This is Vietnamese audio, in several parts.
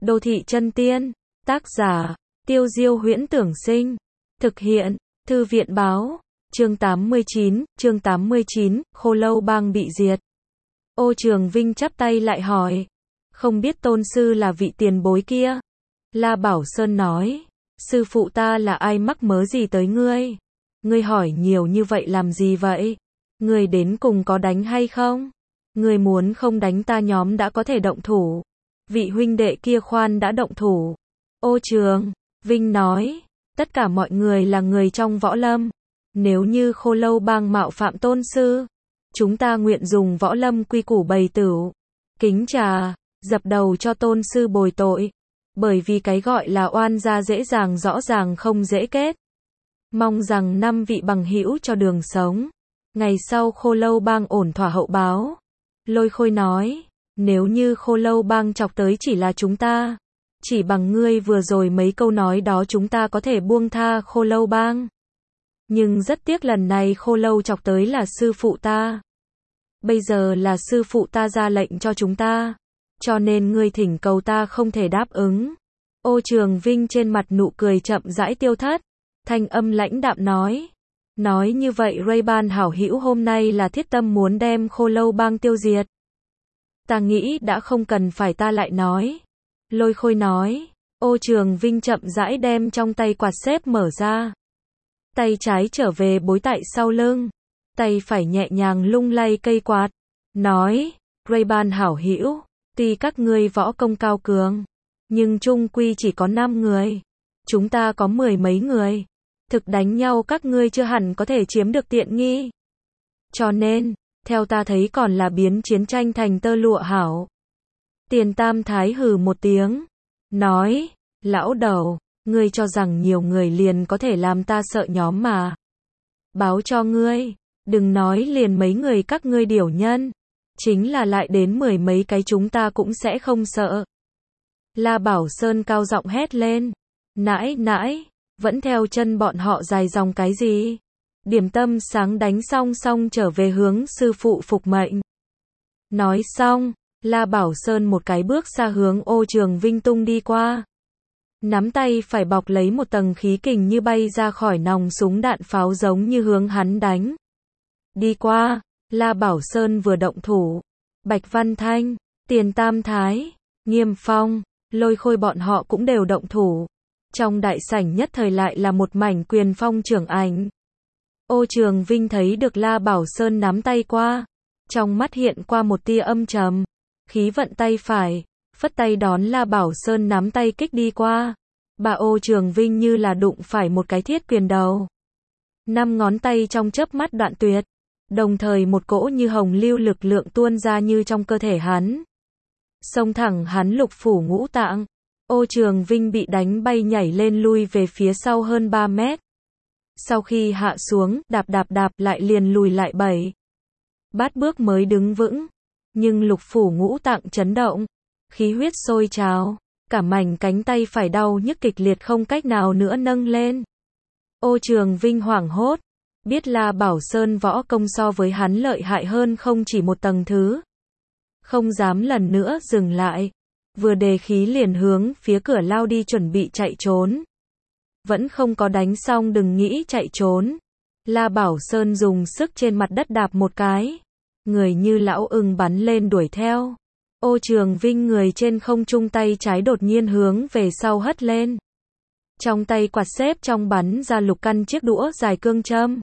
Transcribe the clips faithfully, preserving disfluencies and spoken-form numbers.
Đô thị chân tiên. Tác giả, Tiêu Diêu Huyễn Tưởng Sinh. Thực hiện, Thư viện Báo. Chương tám mươi chín, chương tám mươi chín, Khô Lâu Bang bị diệt. Ô Trường Vinh chắp tay lại hỏi. Không biết tôn sư là vị tiền bối kia. La Bảo Sơn nói. Sư phụ ta là ai mắc mớ gì tới ngươi? Ngươi hỏi nhiều như vậy làm gì vậy? Ngươi đến cùng có đánh hay không? Ngươi muốn không đánh ta nhóm đã có thể động thủ. Vị huynh đệ kia khoan đã động thủ. Ô Trường Vinh nói. Tất cả mọi người là người trong võ lâm. Nếu như Khô Lâu Bang mạo phạm tôn sư, chúng ta nguyện dùng võ lâm quy củ bày tửu. Kính trà, dập đầu cho tôn sư bồi tội. Bởi vì cái gọi là oan gia dễ dàng rõ ràng không dễ kết. Mong rằng năm vị bằng hữu cho đường sống. Ngày sau Khô Lâu Bang ổn thỏa hậu báo. Lôi Khôi nói. Nếu như Khô Lâu Bang chọc tới chỉ là chúng ta, chỉ bằng ngươi vừa rồi mấy câu nói đó chúng ta có thể buông tha Khô Lâu Bang. Nhưng rất tiếc lần này Khô Lâu chọc tới là sư phụ ta. Bây giờ là sư phụ ta ra lệnh cho chúng ta. Cho nên ngươi thỉnh cầu ta không thể đáp ứng. Ô Trường Vinh trên mặt nụ cười chậm rãi tiêu thất. Thanh âm lãnh đạm nói. Nói như vậy Ray-Ban hảo hữu hôm nay là thiết tâm muốn đem Khô Lâu Bang tiêu diệt. Ta nghĩ đã không cần phải ta lại nói. Lôi Khôi nói. Ô Trường Vinh chậm rãi đem trong tay quạt xếp mở ra. Tay trái trở về bối tại sau lưng. Tay phải nhẹ nhàng lung lay cây quạt. Nói. Ray-Ban hảo hữu. Tuy các ngươi võ công cao cường. Nhưng chung quy chỉ có năm người. Chúng ta có mười mấy người. Thực đánh nhau các ngươi chưa hẳn có thể chiếm được tiện nghi. Cho nên, theo ta thấy còn là biến chiến tranh thành tơ lụa hảo. Tiền Tam Thái hừ một tiếng. Nói, lão đầu, ngươi cho rằng nhiều người liền có thể làm ta sợ nhóm mà. Báo cho ngươi, đừng nói liền mấy người các ngươi điểu nhân. Chính là lại đến mười mấy cái chúng ta cũng sẽ không sợ. La Bảo Sơn cao giọng hét lên. Nãi nãi, vẫn theo chân bọn họ dài dòng cái gì? Điểm tâm sáng đánh xong xong trở về hướng sư phụ phục mệnh. Nói xong, La Bảo Sơn một cái bước xa hướng Ô Trường Vinh tung đi qua. Nắm tay phải bọc lấy một tầng khí kình như bay ra khỏi nòng súng đạn pháo giống như hướng hắn đánh. Đi qua, La Bảo Sơn vừa động thủ. Bạch Văn Thanh, Tiền Tam Thái, Nghiêm Phong, Lôi Khôi bọn họ cũng đều động thủ. Trong đại sảnh nhất thời lại là một mảnh quyền phong trưởng ảnh. Ô Trường Vinh thấy được La Bảo Sơn nắm tay qua. Trong mắt hiện qua một tia âm trầm. Khí vận tay phải, phất tay đón La Bảo Sơn nắm tay kích đi qua. Bà Ô Trường Vinh như là đụng phải một cái thiết quyền đầu. Năm ngón tay trong chớp mắt đoạn tuyệt. Đồng thời một cỗ như hồng lưu lực lượng tuôn ra như trong cơ thể hắn. Xông thẳng hắn lục phủ ngũ tạng. Ô Trường Vinh bị đánh bay nhảy lên lui về phía sau hơn ba mét. Sau khi hạ xuống, đạp đạp đạp lại liền lùi lại bảy bát bước mới đứng vững. Nhưng lục phủ ngũ tạng chấn động. Khí huyết sôi trào. Cả mảnh cánh tay phải đau nhức kịch liệt không cách nào nữa nâng lên. Ô Trường Vinh hoảng hốt. Biết La Bảo Sơn võ công so với hắn lợi hại hơn không chỉ một tầng thứ. Không dám lần nữa dừng lại. Vừa đề khí liền hướng phía cửa lao đi chuẩn bị chạy trốn. Vẫn không có đánh xong đừng nghĩ chạy trốn. La Bảo Sơn dùng sức trên mặt đất đạp một cái. Người như lão ưng bắn lên đuổi theo. Ô Trường Vinh người trên không trung tay trái đột nhiên hướng về sau hất lên. Trong tay quạt xếp trong bắn ra lục căn chiếc đũa dài cương châm.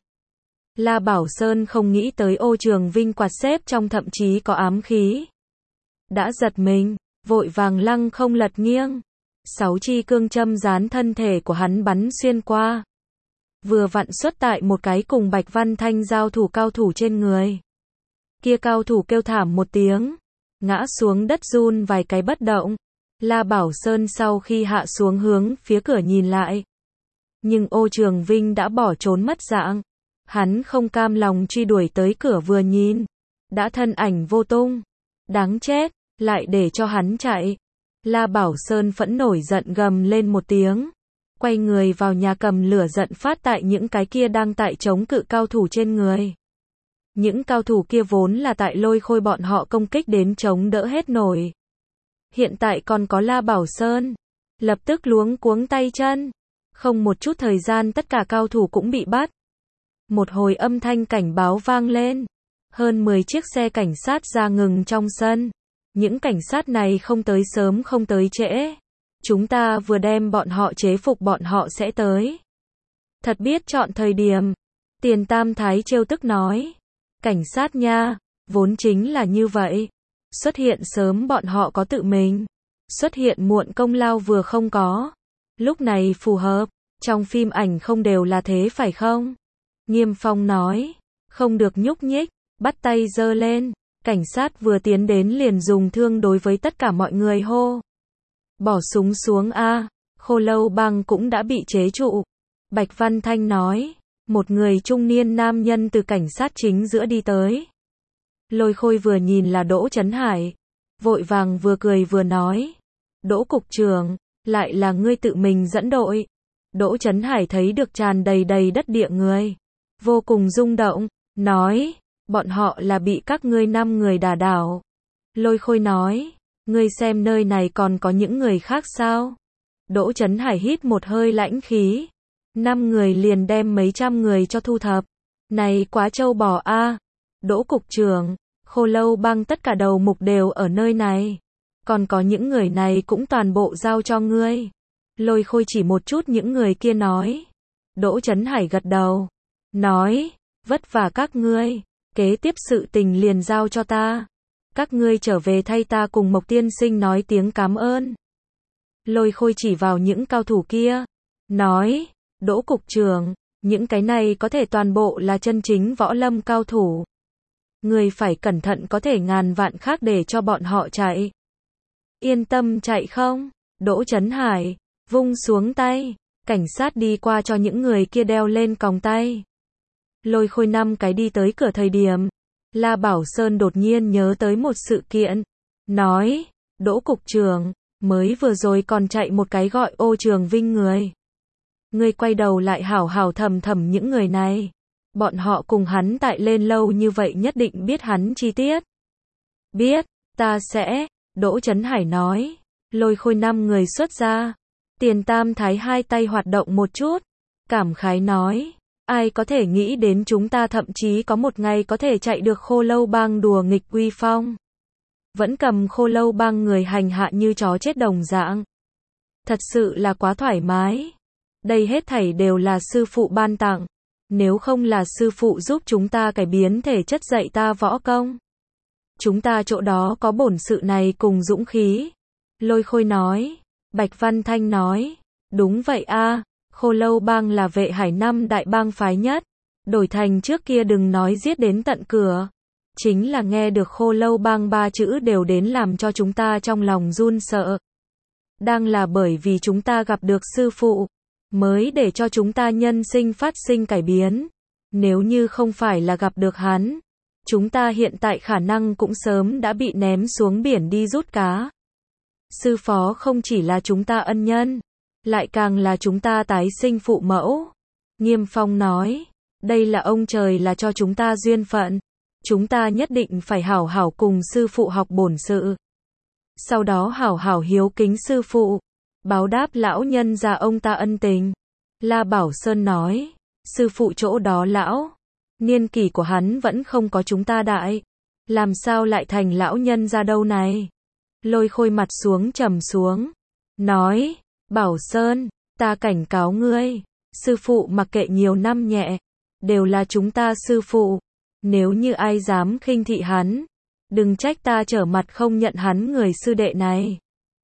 La Bảo Sơn không nghĩ tới Ô Trường Vinh quạt xếp trong thậm chí có ám khí. Đã giật mình, vội vàng lăng không lật nghiêng. Sáu chi cương châm dán thân thể của hắn bắn xuyên qua. Vừa vặn xuất tại một cái cùng Bạch Văn Thanh giao thủ cao thủ trên người. Kia cao thủ kêu thảm một tiếng. Ngã xuống đất run vài cái bất động. La Bảo Sơn sau khi hạ xuống hướng phía cửa nhìn lại. Nhưng Ô Trường Vinh đã bỏ trốn mất dạng. Hắn không cam lòng truy đuổi tới cửa vừa nhìn. Đã thân ảnh vô tung. Đáng chết, lại để cho hắn chạy. La Bảo Sơn phẫn nổi giận gầm lên một tiếng. Quay người vào nhà cầm lửa giận phát tại những cái kia đang tại chống cự cao thủ trên người. Những cao thủ kia vốn là tại Lôi Khôi bọn họ công kích đến chống đỡ hết nổi. hiện tại còn có La Bảo Sơn. Lập tức luống cuống tay chân. Không một chút thời gian tất cả cao thủ cũng bị bắt. Một hồi âm thanh cảnh báo vang lên. Hơn mười chiếc xe cảnh sát ra ngừng trong sân. Những cảnh sát này không tới sớm không tới trễ. Chúng ta vừa đem bọn họ chế phục bọn họ sẽ tới. Thật biết chọn thời điểm. Tiền Tam Thái trêu tức nói. Cảnh sát nha, vốn chính là như vậy. Xuất hiện sớm bọn họ có tự mình. Xuất hiện muộn công lao vừa không có. Lúc này phù hợp. Trong phim ảnh không đều là thế phải không? Nghiêm Phong nói. Không được nhúc nhích. Bắt tay giơ lên. Cảnh sát vừa tiến đến liền dùng thương đối với tất cả mọi người hô. Bỏ súng xuống a. Khô Lâu Bang cũng đã bị chế trụ. Bạch Văn Thanh nói. Một người trung niên nam nhân từ cảnh sát chính giữa đi tới. Lôi Khôi vừa nhìn là Đỗ Chấn Hải. Vội vàng vừa cười vừa nói. Đỗ cục trưởng, lại là ngươi tự mình dẫn đội. Đỗ Chấn Hải thấy được tràn đầy đầy đất địa người. Vô cùng rung động, nói. Bọn họ là bị các ngươi năm người đả đảo. Lôi Khôi nói. Ngươi xem nơi này còn có những người khác sao? Đỗ Chấn Hải hít một hơi lãnh khí. Năm người liền đem mấy trăm người cho thu thập. Này quá trâu bò a. Đỗ cục trưởng, Khô Lâu Bang tất cả đầu mục đều ở nơi này. Còn có những người này cũng toàn bộ giao cho ngươi. Lôi Khôi chỉ một chút những người kia nói. Đỗ Chấn Hải gật đầu. Nói, vất vả các ngươi. Kế tiếp sự tình liền giao cho ta. Các ngươi trở về thay ta cùng Mộc tiên sinh nói tiếng cảm ơn. Lôi Khôi chỉ vào những cao thủ kia. Nói, Đỗ cục trưởng, những cái này có thể toàn bộ là chân chính võ lâm cao thủ. Người phải cẩn thận có thể ngàn vạn khác để cho bọn họ chạy. Yên tâm chạy không? Đỗ Chấn Hải, vung xuống tay. Cảnh sát đi qua cho những người kia đeo lên còng tay. Lôi Khôi năm cái đi tới cửa thời điểm. La Bảo Sơn đột nhiên nhớ tới một sự kiện. Nói, Đỗ cục trưởng, mới vừa rồi còn chạy một cái gọi Ô Trường Vinh người. Ngươi quay đầu lại hảo hảo thầm thầm những người này. Bọn họ cùng hắn tại lên lâu như vậy nhất định biết hắn chi tiết. Biết, ta sẽ, Đỗ Chấn Hải nói. Lôi Khôi năm người xuất ra. Tiền Tam Thái hai tay hoạt động một chút. Cảm khái nói. Ai có thể nghĩ đến chúng ta thậm chí có một ngày có thể chạy được Khô Lâu Bang đùa nghịch uy phong. Vẫn cầm Khô Lâu Bang người hành hạ như chó chết đồng dạng. Thật sự là quá thoải mái. Đây hết thảy đều là sư phụ ban tặng. Nếu không là sư phụ giúp chúng ta cải biến thể chất dạy ta võ công. Chúng ta chỗ đó có bổn sự này cùng dũng khí. Lôi Khôi nói. Bạch Văn Thanh nói. Đúng vậy a. Khô Lâu Bang là Vệ Hải năm đại bang phái nhất. Đổi thành trước kia đừng nói giết đến tận cửa. Chính là nghe được Khô Lâu Bang ba chữ đều đến làm cho chúng ta trong lòng run sợ. Đang là bởi vì chúng ta gặp được sư phụ. Mới để cho chúng ta nhân sinh phát sinh cải biến. Nếu như không phải là gặp được hắn. Chúng ta hiện tại khả năng cũng sớm đã bị ném xuống biển đi rút cá. Sư phó không chỉ là chúng ta ân nhân. Lại càng là chúng ta tái sinh phụ mẫu. Nghiêm Phong nói. Đây là ông trời là cho chúng ta duyên phận. Chúng ta nhất định phải hảo hảo cùng sư phụ học bổn sự. Sau đó hảo hảo hiếu kính sư phụ. Báo đáp lão nhân gia ông ta ân tình. La Bảo Sơn nói. Sư phụ chỗ đó lão. Niên kỷ của hắn vẫn không có chúng ta đại. Làm sao lại thành lão nhân gia đâu này. Lôi Khôi mặt xuống trầm xuống. Nói. Bảo Sơn, ta cảnh cáo ngươi. Sư phụ mặc kệ nhiều năm nhẹ. Đều là chúng ta sư phụ. Nếu như ai dám khinh thị hắn. Đừng trách ta trở mặt không nhận hắn người sư đệ này.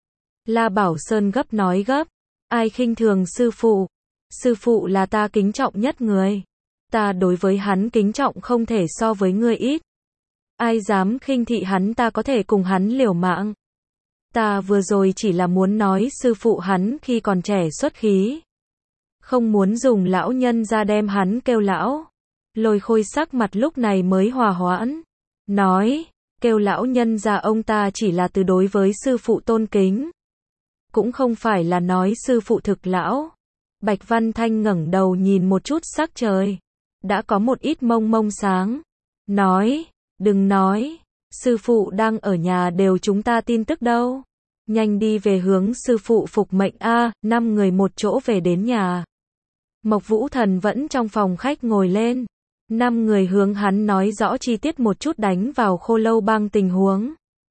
La Bảo Sơn gấp nói gấp. Ai khinh thường sư phụ. Sư phụ là ta kính trọng nhất người. Ta đối với hắn kính trọng không thể so với ngươi ít. Ai dám khinh thị hắn ta có thể cùng hắn liều mạng. Ta vừa rồi chỉ là muốn nói sư phụ hắn khi còn trẻ xuất khí. Không muốn dùng lão nhân ra đem hắn kêu lão. Lôi Khôi sắc mặt lúc này mới hòa hoãn. Nói, kêu lão nhân ra ông ta chỉ là từ đối với sư phụ tôn kính. Cũng không phải là nói sư phụ thực lão. Bạch Văn Thanh ngẩng đầu nhìn một chút sắc trời. Đã có một ít mông mông sáng. Nói, đừng nói. Sư phụ đang ở nhà đều chúng ta tin tức đâu. nhanh đi về hướng sư phụ phục mệnh a. Năm người một chỗ về đến nhà. Mộc Vũ Thần vẫn trong phòng khách ngồi lên. Năm người hướng hắn nói rõ chi tiết một chút đánh vào Khô Lâu Bang tình huống.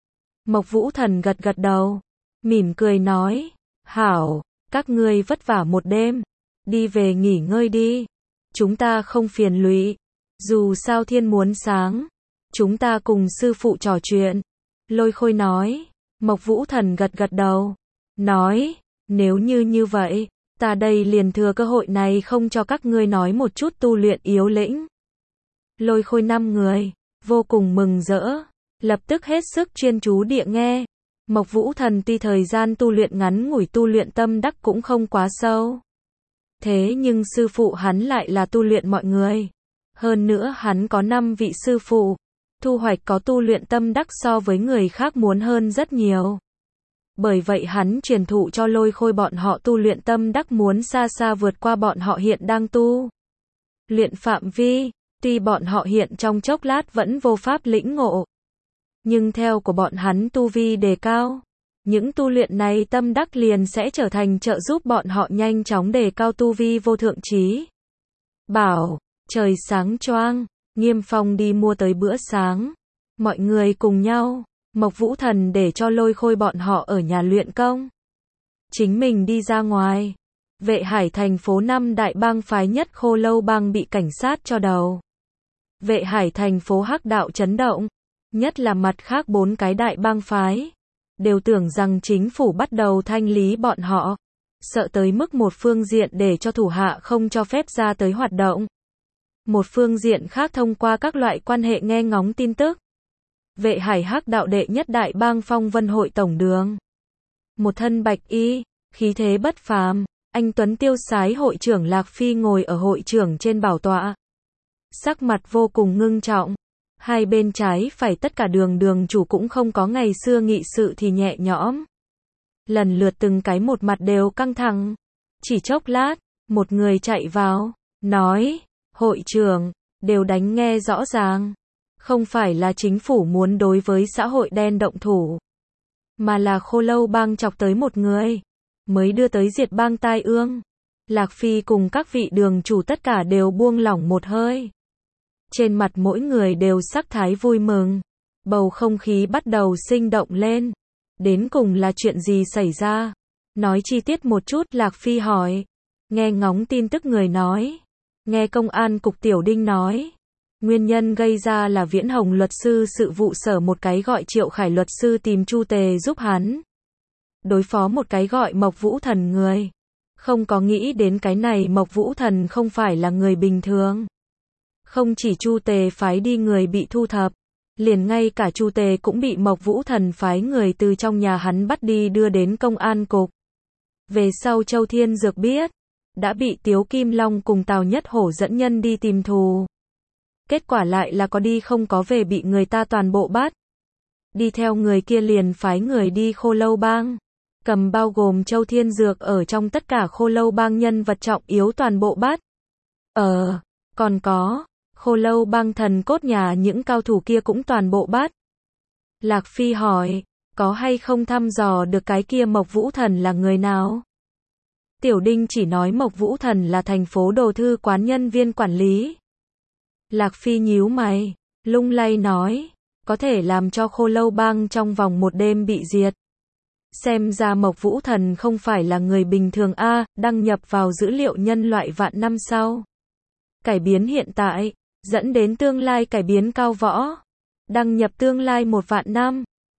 Mộc Vũ Thần gật gật đầu, mỉm cười nói, hảo, các ngươi vất vả một đêm, đi về nghỉ ngơi đi, chúng ta không phiền lụy, dù sao thiên muốn sáng, chúng ta cùng sư phụ trò chuyện. Lôi Khôi nói. Mộc Vũ Thần gật gật đầu, nói, nếu như như vậy, ta đây liền thừa cơ hội này không cho các ngươi nói một chút tu luyện yếu lĩnh. Lôi Khôi năm người, vô cùng mừng rỡ, lập tức hết sức chuyên chú địa nghe. Mộc Vũ Thần tuy thời gian tu luyện ngắn ngủi, tu luyện tâm đắc cũng không quá sâu. Thế nhưng sư phụ hắn lại là tu luyện mọi người. Hơn nữa hắn có năm vị sư phụ, thu hoạch có tu luyện tâm đắc so với người khác muốn hơn rất nhiều. Bởi vậy hắn truyền thụ cho Lôi Khôi bọn họ tu luyện tâm đắc muốn xa xa vượt qua bọn họ hiện đang tu luyện phạm vi. Tuy bọn họ hiện trong chốc lát vẫn vô pháp lĩnh ngộ, nhưng theo của bọn hắn tu vi đề cao, những tu luyện này tâm đắc liền sẽ trở thành trợ giúp bọn họ nhanh chóng đề cao tu vi vô thượng trí. Bảo, trời sáng choang, Nghiêm Phong đi mua tới bữa sáng. Mọi người cùng nhau, Mộc Vũ Thần để cho Lôi Khôi bọn họ ở nhà luyện công. Chính mình đi ra ngoài. Vệ Hải thành phố năm đại bang phái nhất Khô Lâu Bang bị cảnh sát cho đầu. Vệ Hải thành phố hắc đạo chấn động, nhất là mặt khác bốn cái đại bang phái, đều tưởng rằng chính phủ bắt đầu thanh lý bọn họ, sợ tới mức một phương diện để cho thủ hạ không cho phép ra tới hoạt động. Một phương diện khác thông qua các loại quan hệ nghe ngóng tin tức. Vệ Hải hắc đạo đệ nhất đại bang Phong Vân hội tổng đường. Một thân bạch y, khí thế bất phàm, anh tuấn tiêu sái hội trưởng Lạc Phi ngồi ở hội trưởng trên bảo tọa. Sắc mặt vô cùng ngưng trọng. Hai bên trái phải tất cả đường đường chủ cũng không có ngày xưa nghị sự thì nhẹ nhõm. Lần lượt từng cái một mặt đều căng thẳng. Chỉ chốc lát, một người chạy vào, nói, hội trưởng, đều đánh nghe rõ ràng. Không phải là chính phủ muốn đối với xã hội đen động thủ, mà là Khô Lâu Bang chọc tới một người, mới đưa tới diệt bang tai ương. Lạc Phi cùng các vị đường chủ tất cả đều buông lỏng một hơi. Trên mặt mỗi người đều sắc thái vui mừng. Bầu không khí bắt đầu sinh động lên. Đến cùng là chuyện gì xảy ra? Nói chi tiết một chút, Lạc Phi hỏi. Nghe ngóng tin tức người nói. Nghe công an cục Tiểu Đinh nói. Nguyên nhân gây ra là Viễn Hồng luật sư sự vụ sở một cái gọi Triệu Khải luật sư tìm Chu Tề giúp hắn đối phó một cái gọi Mộc Vũ Thần người. Không có nghĩ đến cái này Mộc Vũ Thần không phải là người bình thường. Không chỉ Chu Tề phái đi người bị thu thập, liền ngay cả Chu Tề cũng bị Mộc Vũ Thần phái người từ trong nhà hắn bắt đi đưa đến công an cục. Về sau Châu Thiên Dược biết, đã bị Tiếu Kim Long cùng Tào Nhất Hổ dẫn nhân đi tìm thù. Kết quả lại là có đi không có về, bị người ta toàn bộ bắt. Đi theo người kia liền phái người đi Khô Lâu Bang, cầm bao gồm Châu Thiên Dược ở trong tất cả Khô Lâu Bang nhân vật trọng yếu toàn bộ bắt. Ờ, còn có, Khô Lâu Bang thần cốt nhà những cao thủ kia cũng toàn bộ bắt. Lạc Phi hỏi, có hay không thăm dò được cái kia Mộc Vũ Thần là người nào? Tiểu Đinh chỉ nói Mộc Vũ Thần là thành phố Đồ Thư quán nhân viên quản lý. Lạc Phi nhíu mày, lung lay nói, có thể làm cho Khô Lâu Bang trong vòng một đêm bị diệt. Xem ra Mộc Vũ Thần không phải là người bình thường a, đăng nhập vào dữ liệu nhân loại vạn năm sau. Cải biến hiện tại, dẫn đến tương lai cải biến cao võ. Đăng nhập tương lai một vạn năm.